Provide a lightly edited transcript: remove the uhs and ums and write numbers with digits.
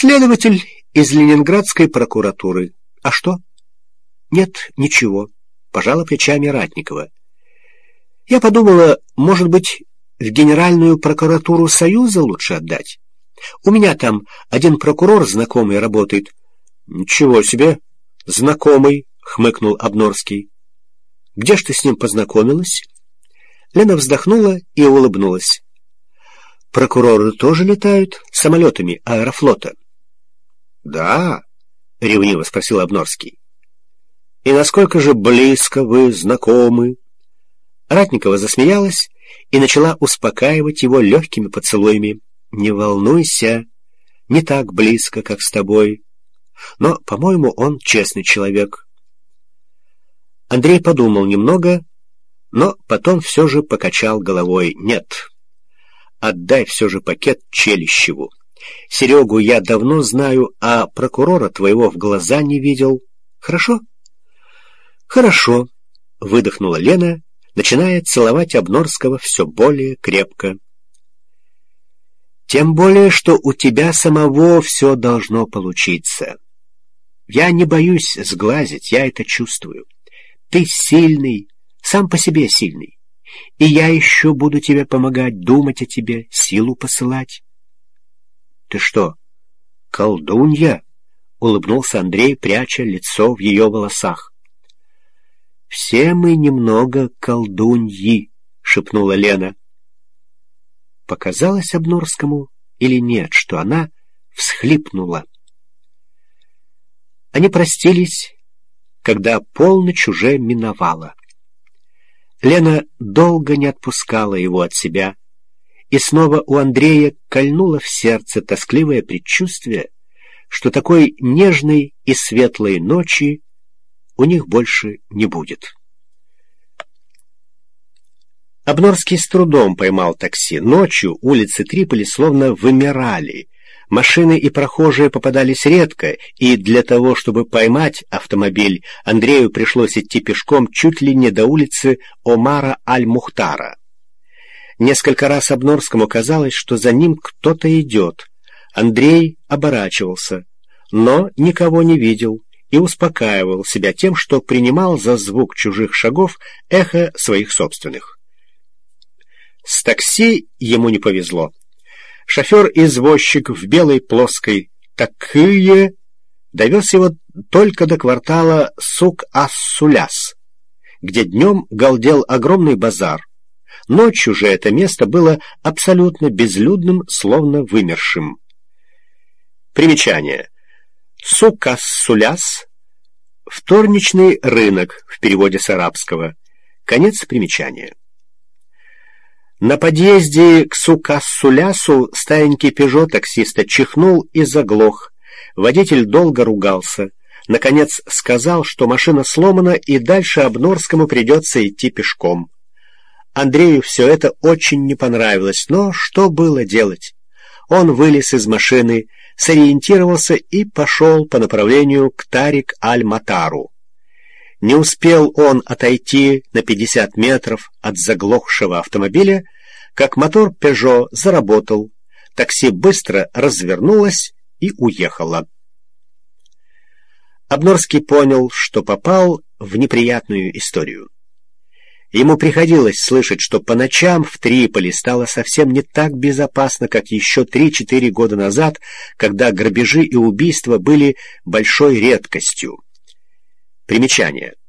Следователь из Ленинградской прокуратуры. А что? Нет, ничего. Пожала плечами Ратникова. Я подумала, может быть, в Генеральную прокуратуру Союза лучше отдать? У меня там один прокурор знакомый работает. Ничего себе, знакомый, хмыкнул Обнорский. Где ж ты с ним познакомилась? Лена вздохнула и улыбнулась. Прокуроры тоже летают самолетами Аэрофлота? Да, ревниво спросил Обнорский. И насколько же близко вы знакомы? Ратникова засмеялась и начала успокаивать его легкими поцелуями. Не волнуйся, не так близко, как с тобой. Но, по-моему, он честный человек. Андрей подумал немного, но потом все же покачал головой. Нет, отдай все же пакет Челищеву. Серегу я давно знаю, а прокурора твоего в глаза не видел. Хорошо? Хорошо, выдохнула Лена, начиная целовать Обнорского все более крепко. Тем более, что у тебя самого все должно получиться. Я не боюсь сглазить, я это чувствую. Ты сильный, сам по себе сильный. И я еще буду тебе помогать, думать о тебе, силу посылать. Ты что, колдунья? Улыбнулся Андрей, пряча лицо в ее волосах. Все мы немного колдуньи, шепнула Лена. Показалось Обнорскому или нет, что она всхлипнула. Они простились, когда полночь уже миновала. Лена долго не отпускала его от себя, и снова у Андрея кольнуло в сердце тоскливое предчувствие, что такой нежной и светлой ночи у них больше не будет. Обнорский с трудом поймал такси. Ночью улицы Триполи словно вымирали. Машины и прохожие попадались редко, и для того, чтобы поймать автомобиль, Андрею пришлось идти пешком чуть ли не до улицы Омара Аль-Мухтара. Несколько раз Обнорскому казалось, что за ним кто-то идет. Андрей оборачивался, но никого не видел и успокаивал себя тем, что принимал за звук чужих шагов эхо своих собственных. С такси ему не повезло. Шофер-извозчик в белой плоской такые довез его только до квартала Сук-ас-Суляс, где днем галдел огромный базар. Ночью же это место было абсолютно безлюдным, словно вымершим. Примечание. Сук-ас-Суляс — вторничный рынок в переводе с арабского. Конец примечания. На подъезде к Сук-ас-Сулясу старенький «Пежо» таксиста чихнул и заглох. Водитель долго ругался. Наконец сказал, что машина сломана, и дальше Обнорскому придется идти пешком. Андрею все это очень не понравилось, но что было делать? Он вылез из машины, сориентировался и пошел по направлению к Тарик-аль-Матару. Не успел он отойти на 50 метров от заглохшего автомобиля, как мотор «Пежо» заработал, такси быстро развернулось и уехало. Обнорский понял, что попал в неприятную историю. Ему приходилось слышать, что по ночам в Триполи стало совсем не так безопасно, как еще 3-4 года назад, когда грабежи и убийства были большой редкостью. Примечание.